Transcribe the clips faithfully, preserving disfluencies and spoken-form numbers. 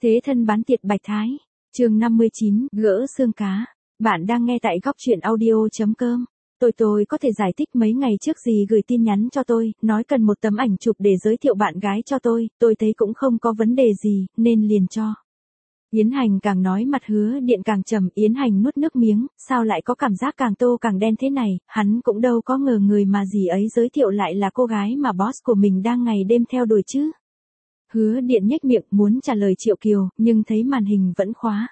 Thế thân bán tiệt Bạch Thái. Chương năm mươi chín, gỡ xương cá. Bạn đang nghe tại góc truyện audio chấm com. Tôi tôi có thể giải thích mấy ngày trước gì gửi tin nhắn cho tôi, nói cần một tấm ảnh chụp để giới thiệu bạn gái cho tôi, tôi thấy cũng không có vấn đề gì, nên liền cho. Yến Hành càng nói mặt Hứa Điện càng trầm, Yến Hành nuốt nước miếng, sao lại có cảm giác càng tô càng đen thế này, hắn cũng đâu có ngờ người mà dì ấy giới thiệu lại là cô gái mà boss của mình đang ngày đêm theo đuổi chứ. Hứa Điện nhếch miệng muốn trả lời Triệu Kiều, nhưng thấy màn hình vẫn khóa.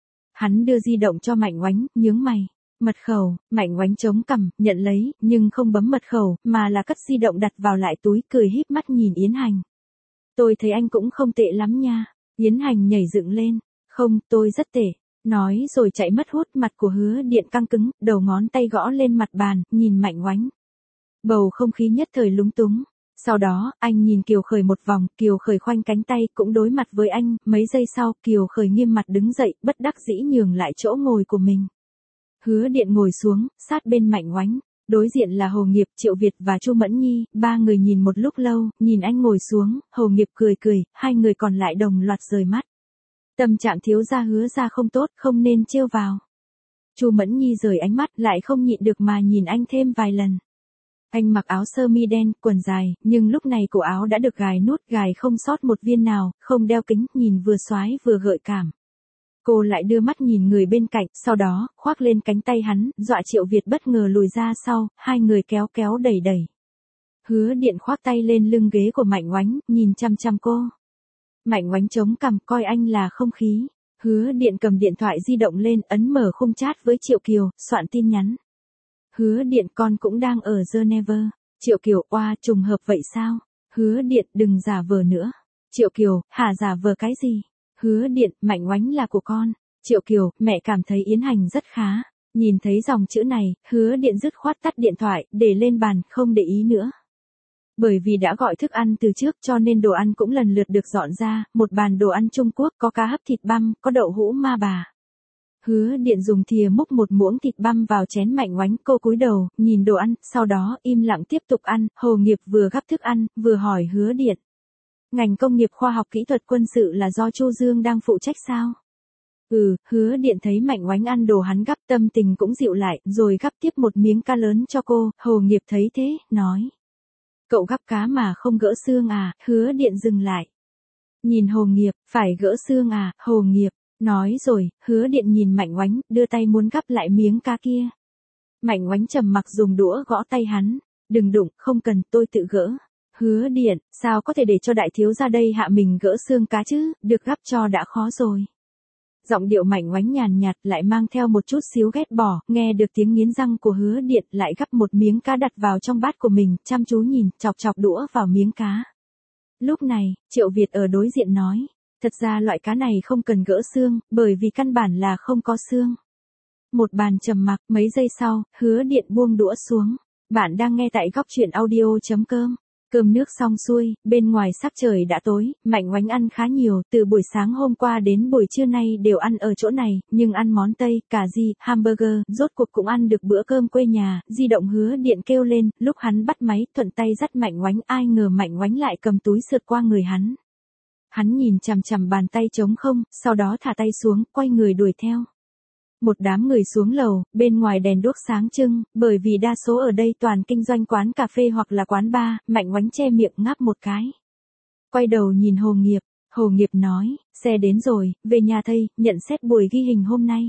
Hắn đưa di động cho Mạnh Oánh, nhướng mày. Mật khẩu, Mạnh Oánh chống cằm, nhận lấy, nhưng không bấm mật khẩu, mà là cất di động đặt vào lại túi, cười híp mắt nhìn Yến Hành. Tôi thấy anh cũng không tệ lắm nha. Yến Hành nhảy dựng lên. Không, tôi rất tệ. Nói rồi chạy mất hút, mặt của Hứa Điện căng cứng, đầu ngón tay gõ lên mặt bàn, nhìn Mạnh Oánh. Bầu không khí nhất thời lúng túng. Sau đó, anh nhìn Kiều Khởi một vòng, Kiều Khởi khoanh cánh tay, cũng đối mặt với anh, mấy giây sau, Kiều Khởi nghiêm mặt đứng dậy, bất đắc dĩ nhường lại chỗ ngồi của mình. Hứa Điện ngồi xuống, sát bên Mạnh Oánh, đối diện là Hồ Nghiệp, Triệu Việt và Chu Mẫn Nhi, ba người nhìn một lúc lâu, nhìn anh ngồi xuống, Hồ Nghiệp cười cười, hai người còn lại đồng loạt rời mắt. Tâm trạng thiếu gia Hứa gia không tốt, không nên trêu vào. Chu Mẫn Nhi rời ánh mắt, lại không nhịn được mà nhìn anh thêm vài lần. Anh mặc áo sơ mi đen, quần dài, nhưng lúc này cổ áo đã được gài nút, gài không sót một viên nào, không đeo kính, nhìn vừa xoái vừa gợi cảm. Cô lại đưa mắt nhìn người bên cạnh, sau đó, khoác lên cánh tay hắn, dọa Triệu Việt bất ngờ lùi ra sau, hai người kéo kéo đẩy đẩy. Hứa Điện khoác tay lên lưng ghế của Mạnh Oánh, nhìn chăm chăm cô. Mạnh Oánh chống cằm, coi anh là không khí. Hứa Điện cầm điện thoại di động lên, ấn mở khung chat với Triệu Kiều, soạn tin nhắn. Hứa Điện, con cũng đang ở Geneva. Triệu Kiều, oa, trùng hợp vậy sao? Hứa Điện, đừng giả vờ nữa. Triệu Kiều, hả, giả vờ cái gì? Hứa Điện, Mạnh Oánh là của con. Triệu Kiều, mẹ cảm thấy Yến Hành rất khá. Nhìn thấy dòng chữ này, Hứa Điện dứt khoát tắt điện thoại, để lên bàn, không để ý nữa. Bởi vì đã gọi thức ăn từ trước cho nên đồ ăn cũng lần lượt được dọn ra, một bàn đồ ăn Trung Quốc, có cá hấp thịt băm, có đậu hũ ma bà. Hứa Điện dùng thìa múc một muỗng thịt băm vào chén Mạnh Oánh, cô cúi đầu, nhìn đồ ăn, sau đó im lặng tiếp tục ăn. Hồ Nghiệp vừa gắp thức ăn, vừa hỏi Hứa Điện. Ngành công nghiệp khoa học kỹ thuật quân sự là do Chu Dương đang phụ trách sao? Ừ, Hứa Điện thấy Mạnh Oánh ăn đồ hắn gắp, tâm tình cũng dịu lại, rồi gắp tiếp một miếng cá lớn cho cô. Hồ Nghiệp thấy thế, nói. Cậu gắp cá mà không gỡ xương à? Hứa Điện dừng lại. Nhìn Hồ Nghiệp, phải gỡ xương à? Hồ Nghiệp. Nói rồi, Hứa Điện nhìn Mạnh Oánh, đưa tay muốn gắp lại miếng cá kia. Mạnh Oánh trầm mặc dùng đũa gõ tay hắn. Đừng đụng, không cần, tôi tự gỡ. Hứa Điện, sao có thể để cho đại thiếu gia đây hạ mình gỡ xương cá chứ, được gắp cho đã khó rồi. Giọng điệu Mạnh Oánh nhàn nhạt lại mang theo một chút xíu ghét bỏ, nghe được tiếng nghiến răng của Hứa Điện, lại gắp một miếng cá đặt vào trong bát của mình, chăm chú nhìn, chọc chọc đũa vào miếng cá. Lúc này, Triệu Việt ở đối diện nói. Thật ra loại cá này không cần gỡ xương, bởi vì căn bản là không có xương. Một bàn trầm mặc, mấy giây sau, Hứa Điện buông đũa xuống. Bạn đang nghe tại góc truyện audio chấm com. Cơm nước xong xuôi, bên ngoài sắc trời đã tối, Mạnh Oánh ăn khá nhiều, từ buổi sáng hôm qua đến buổi trưa nay đều ăn ở chỗ này, nhưng ăn món Tây, cà ri, hamburger, rốt cuộc cũng ăn được bữa cơm quê nhà. Di động Hứa Điện kêu lên, lúc hắn bắt máy, thuận tay dắt Mạnh Oánh, ai ngờ Mạnh Oánh lại cầm túi sượt qua người hắn. Hắn nhìn chằm chằm bàn tay trống không, sau đó thả tay xuống, quay người đuổi theo. Một đám người xuống lầu, bên ngoài đèn đuốc sáng trưng, bởi vì đa số ở đây toàn kinh doanh quán cà phê hoặc là quán bar. Mạnh Oánh che miệng ngáp một cái. Quay đầu nhìn Hồ Nghiệp, Hồ Nghiệp nói, xe đến rồi, về nhà thầy, nhận xét buổi ghi hình hôm nay.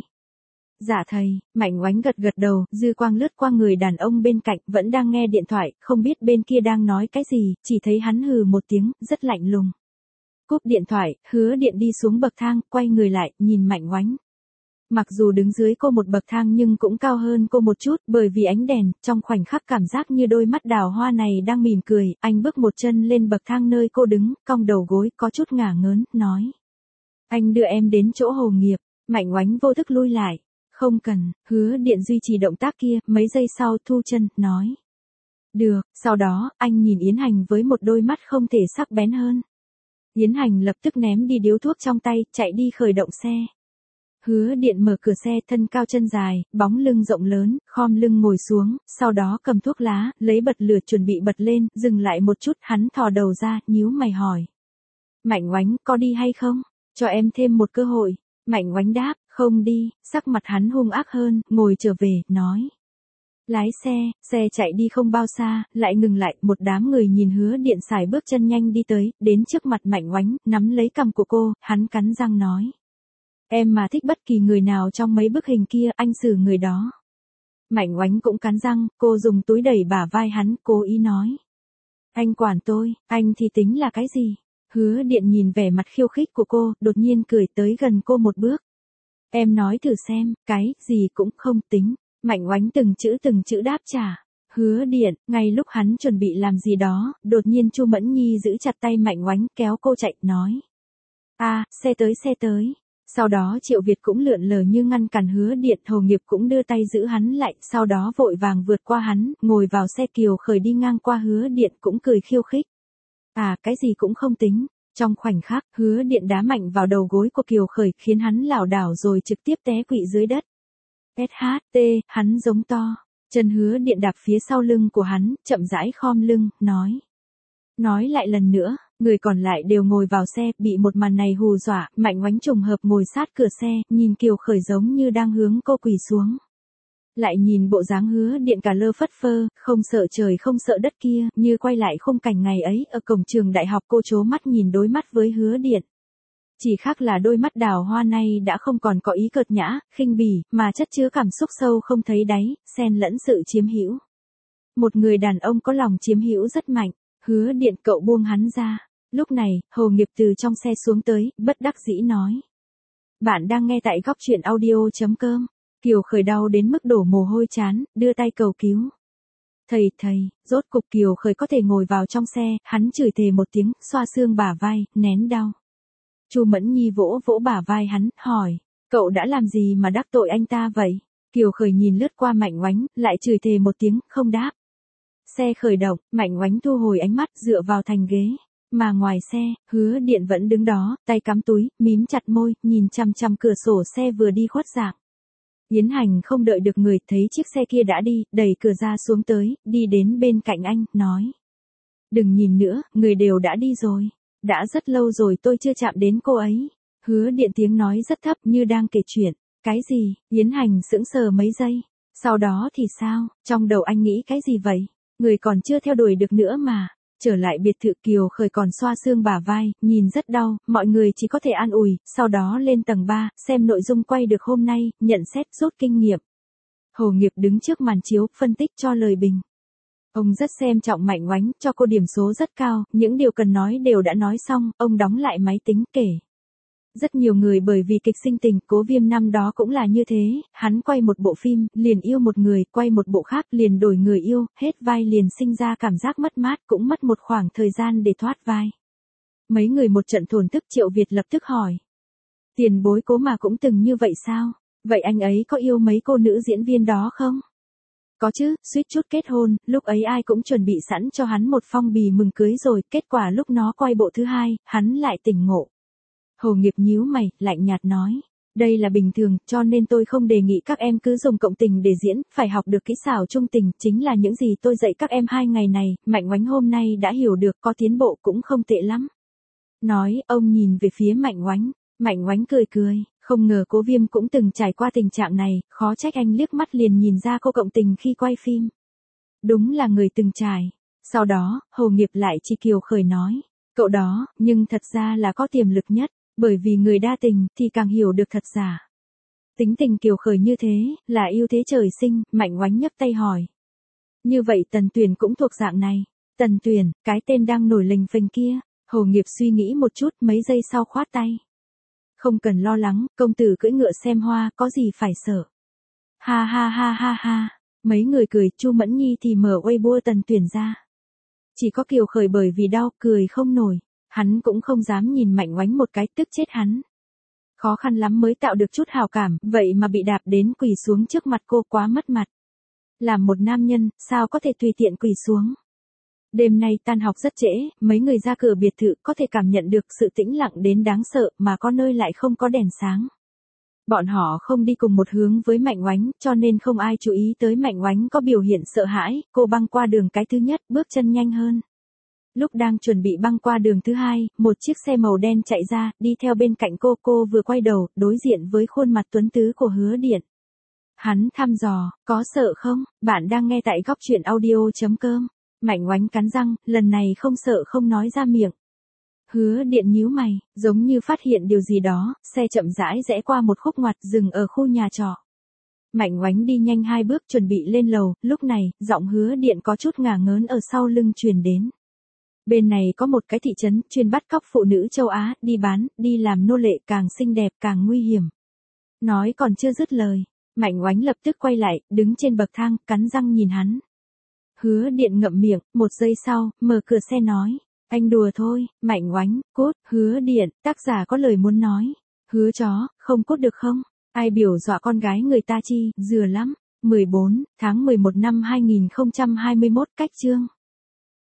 Dạ thầy. Mạnh Oánh gật gật đầu, dư quang lướt qua người đàn ông bên cạnh, vẫn đang nghe điện thoại, không biết bên kia đang nói cái gì, chỉ thấy hắn hừ một tiếng, rất lạnh lùng. Cúp điện thoại, Hứa Điện đi xuống bậc thang, quay người lại, nhìn Mạnh Oánh. Mặc dù đứng dưới cô một bậc thang nhưng cũng cao hơn cô một chút, bởi vì ánh đèn, trong khoảnh khắc cảm giác như đôi mắt đào hoa này đang mỉm cười. Anh bước một chân lên bậc thang nơi cô đứng, cong đầu gối, có chút ngả ngớn, nói. Anh đưa em đến chỗ Hồ Nghiệp. Mạnh Oánh vô thức lui lại. Không cần. Hứa Điện duy trì động tác kia, mấy giây sau thu chân, nói. Được. Sau đó, anh nhìn Yến Hành với một đôi mắt không thể sắc bén hơn. Yến Hành lập tức ném đi điếu thuốc trong tay, chạy đi khởi động xe. Hứa Điện mở cửa xe, thân cao chân dài, bóng lưng rộng lớn, khom lưng ngồi xuống, sau đó cầm thuốc lá, lấy bật lửa chuẩn bị bật lên, dừng lại một chút, hắn thò đầu ra, nhíu mày hỏi. Mạnh Oánh, có đi hay không? Cho em thêm một cơ hội. Mạnh Oánh đáp, không đi, sắc mặt hắn hung ác hơn, ngồi trở về, nói. Lái xe, xe chạy đi không bao xa, lại ngừng lại, một đám người nhìn Hứa Điện xài bước chân nhanh đi tới, đến trước mặt Mạnh Oánh, nắm lấy cằm của cô, hắn cắn răng nói. Em mà thích bất kỳ người nào trong mấy bức hình kia, anh xử người đó. Mạnh Oánh cũng cắn răng, cô dùng túi đẩy bả vai hắn, cố ý nói. Anh quản tôi, anh thì tính là cái gì? Hứa Điện nhìn vẻ mặt khiêu khích của cô, đột nhiên cười tới gần cô một bước. Em nói thử xem, cái gì cũng không tính. Mạnh Oánh từng chữ từng chữ đáp trả. Hứa Điện, ngay lúc hắn chuẩn bị làm gì đó, đột nhiên Chu Mẫn Nhi giữ chặt tay Mạnh Oánh, kéo cô chạy, nói. À, xe tới xe tới. Sau đó Triệu Việt cũng lượn lờ như ngăn cản Hứa Điện, Hồ Nghiệp cũng đưa tay giữ hắn lại, sau đó vội vàng vượt qua hắn, ngồi vào xe. Kiều Khởi đi ngang qua Hứa Điện cũng cười khiêu khích. À, cái gì cũng không tính. Trong khoảnh khắc, Hứa Điện đá mạnh vào đầu gối của Kiều Khởi, khiến hắn lảo đảo rồi trực tiếp té quỵ dưới đất. ét hát tê, hắn giống to. Chân Hứa Điện đạp phía sau lưng của hắn, chậm rãi khom lưng, nói. Nói lại lần nữa, người còn lại đều ngồi vào xe, bị một màn này hù dọa. Mạnh Oánh trùng hợp ngồi sát cửa xe, nhìn Kiều Khởi giống như đang hướng cô quỳ xuống. Lại nhìn bộ dáng Hứa Điện cả lơ phất phơ, không sợ trời không sợ đất kia, như quay lại khung cảnh ngày ấy ở cổng trường đại học. Cô trố mắt nhìn đối mắt với Hứa Điện. Chỉ khác là đôi mắt đào hoa này đã không còn có ý cợt nhã, khinh bỉ, mà chất chứa cảm xúc sâu không thấy đáy, xen lẫn sự chiếm hữu. Một người đàn ông có lòng chiếm hữu rất mạnh. Hứa Điện, cậu buông hắn ra. Lúc này, Hồ Nghiệp từ trong xe xuống tới, bất đắc dĩ nói. Bạn đang nghe tại góc truyện audio chấm com. Kiều Khởi đau đến mức đổ mồ hôi trán, đưa tay cầu cứu. Thầy, thầy, rốt cục Kiều Khởi có thể ngồi vào trong xe, hắn chửi thề một tiếng, xoa xương bả vai, nén đau. Chu Mẫn Nhi vỗ vỗ bả vai hắn, hỏi, cậu đã làm gì mà đắc tội anh ta vậy? Kiều Khởi nhìn lướt qua Mạnh Oánh, lại chửi thề một tiếng, không đáp. Xe khởi động, Mạnh Oánh thu hồi ánh mắt, dựa vào thành ghế. Mà ngoài xe, Hứa Điện vẫn đứng đó, tay cắm túi, mím chặt môi, nhìn chằm chằm cửa sổ xe vừa đi khuất dạng. Yến Hành không đợi được người, thấy chiếc xe kia đã đi, đẩy cửa ra xuống tới, đi đến bên cạnh anh, nói. Đừng nhìn nữa, người đều đã đi rồi. Đã rất lâu rồi tôi chưa chạm đến cô ấy. Hứa Điện tiếng nói rất thấp như đang kể chuyện. Cái gì? Yến Hành sững sờ mấy giây. Sau đó thì sao? Trong đầu anh nghĩ cái gì vậy? Người còn chưa theo đuổi được nữa mà. Trở lại biệt thự, Kiều Khởi còn xoa xương bả vai, nhìn rất đau, mọi người chỉ có thể an ủi, sau đó lên tầng ba, xem nội dung quay được hôm nay, nhận xét rút kinh nghiệm. Hồ Nghiệp đứng trước màn chiếu, phân tích cho lời bình. Ông rất xem trọng Mạnh Oánh, cho cô điểm số rất cao, những điều cần nói đều đã nói xong, ông đóng lại máy tính kể. Rất nhiều người bởi vì kịch sinh tình, Cố Viêm năm đó cũng là như thế, hắn quay một bộ phim, liền yêu một người, quay một bộ khác, liền đổi người yêu, hết vai liền sinh ra cảm giác mất mát, cũng mất một khoảng thời gian để thoát vai. Mấy người một trận thổn thức. Triệu Việt lập tức hỏi. Tiền bối Cố mà cũng từng như vậy sao? Vậy anh ấy có yêu mấy cô nữ diễn viên đó không? Có chứ, suýt chút kết hôn, lúc ấy ai cũng chuẩn bị sẵn cho hắn một phong bì mừng cưới rồi, kết quả lúc nó quay bộ thứ hai, hắn lại tỉnh ngộ. Hồ Nghiệp nhíu mày, lạnh nhạt nói. Đây là bình thường, cho nên tôi không đề nghị các em cứ dùng cộng tình để diễn, phải học được kỹ xảo trung tình, chính là những gì tôi dạy các em hai ngày này. Mạnh Oánh hôm nay đã hiểu được, có tiến bộ cũng không tệ lắm. Nói, ông nhìn về phía Mạnh Oánh. Mạnh Oánh cười cười, không ngờ Cố Viêm cũng từng trải qua tình trạng này, khó trách anh liếc mắt liền nhìn ra cô cộng tình khi quay phim. Đúng là người từng trải. Sau đó, Hồ Nghiệp lại chỉ Kiều Khởi nói. Cậu đó, nhưng thật ra là có tiềm lực nhất, bởi vì người đa tình thì càng hiểu được thật giả. Tính tình Kiều Khởi như thế, là ưu thế trời sinh. Mạnh Oánh nhấc tay hỏi. Như vậy Tần Tuyền cũng thuộc dạng này. Tần Tuyền, cái tên đang nổi lềnh phềnh kia. Hồ Nghiệp suy nghĩ một chút, mấy giây sau khoát tay. Không cần lo lắng, công tử cưỡi ngựa xem hoa, có gì phải sợ. Ha ha ha ha ha. Mấy người cười, Chu Mẫn Nhi thì mở Weibo Tần Tuyền ra. Chỉ có Kiều Khởi bởi vì đau, cười không nổi. Hắn cũng không dám nhìn Mạnh Oánh một cái, tức chết hắn. Khó khăn lắm mới tạo được chút hào cảm, vậy mà bị đạp đến quỳ xuống trước mặt cô, quá mất mặt. Làm một nam nhân, sao có thể tùy tiện quỳ xuống. Đêm nay tan học rất trễ, mấy người ra cửa biệt thự có thể cảm nhận được sự tĩnh lặng đến đáng sợ, mà có nơi lại không có đèn sáng. Bọn họ không đi cùng một hướng với Mạnh Oánh, cho nên không ai chú ý tới Mạnh Oánh có biểu hiện sợ hãi. Cô băng qua đường cái thứ nhất, bước chân nhanh hơn. Lúc đang chuẩn bị băng qua đường thứ hai, một chiếc xe màu đen chạy ra, đi theo bên cạnh cô. Cô vừa quay đầu, đối diện với khuôn mặt tuấn tứ của Hứa Điện. Hắn thăm dò, có sợ không? Bạn đang nghe tại góc chuyện audio chấm com. Mạnh Oánh cắn răng, lần này không sợ không nói ra miệng. Hứa Điện nhíu mày, giống như phát hiện điều gì đó, xe chậm rãi rẽ qua một khúc ngoặt dừng ở khu nhà trọ. Mạnh Oánh đi nhanh hai bước chuẩn bị lên lầu, lúc này, giọng Hứa Điện có chút ngả ngớn ở sau lưng truyền đến. Bên này có một cái thị trấn chuyên bắt cóc phụ nữ châu Á, đi bán, đi làm nô lệ, càng xinh đẹp càng nguy hiểm. Nói còn chưa dứt lời, Mạnh Oánh lập tức quay lại, đứng trên bậc thang, cắn răng nhìn hắn. Hứa Điện ngậm miệng, một giây sau, mở cửa xe nói. Anh đùa thôi, Mạnh Oánh, cút. Hứa Điện, tác giả có lời muốn nói. Hứa chó, không cút được không? Ai biểu dọa con gái người ta chi, dừa lắm. mười bốn tháng mười một năm hai nghìn không trăm hai mươi mốt, cách chương.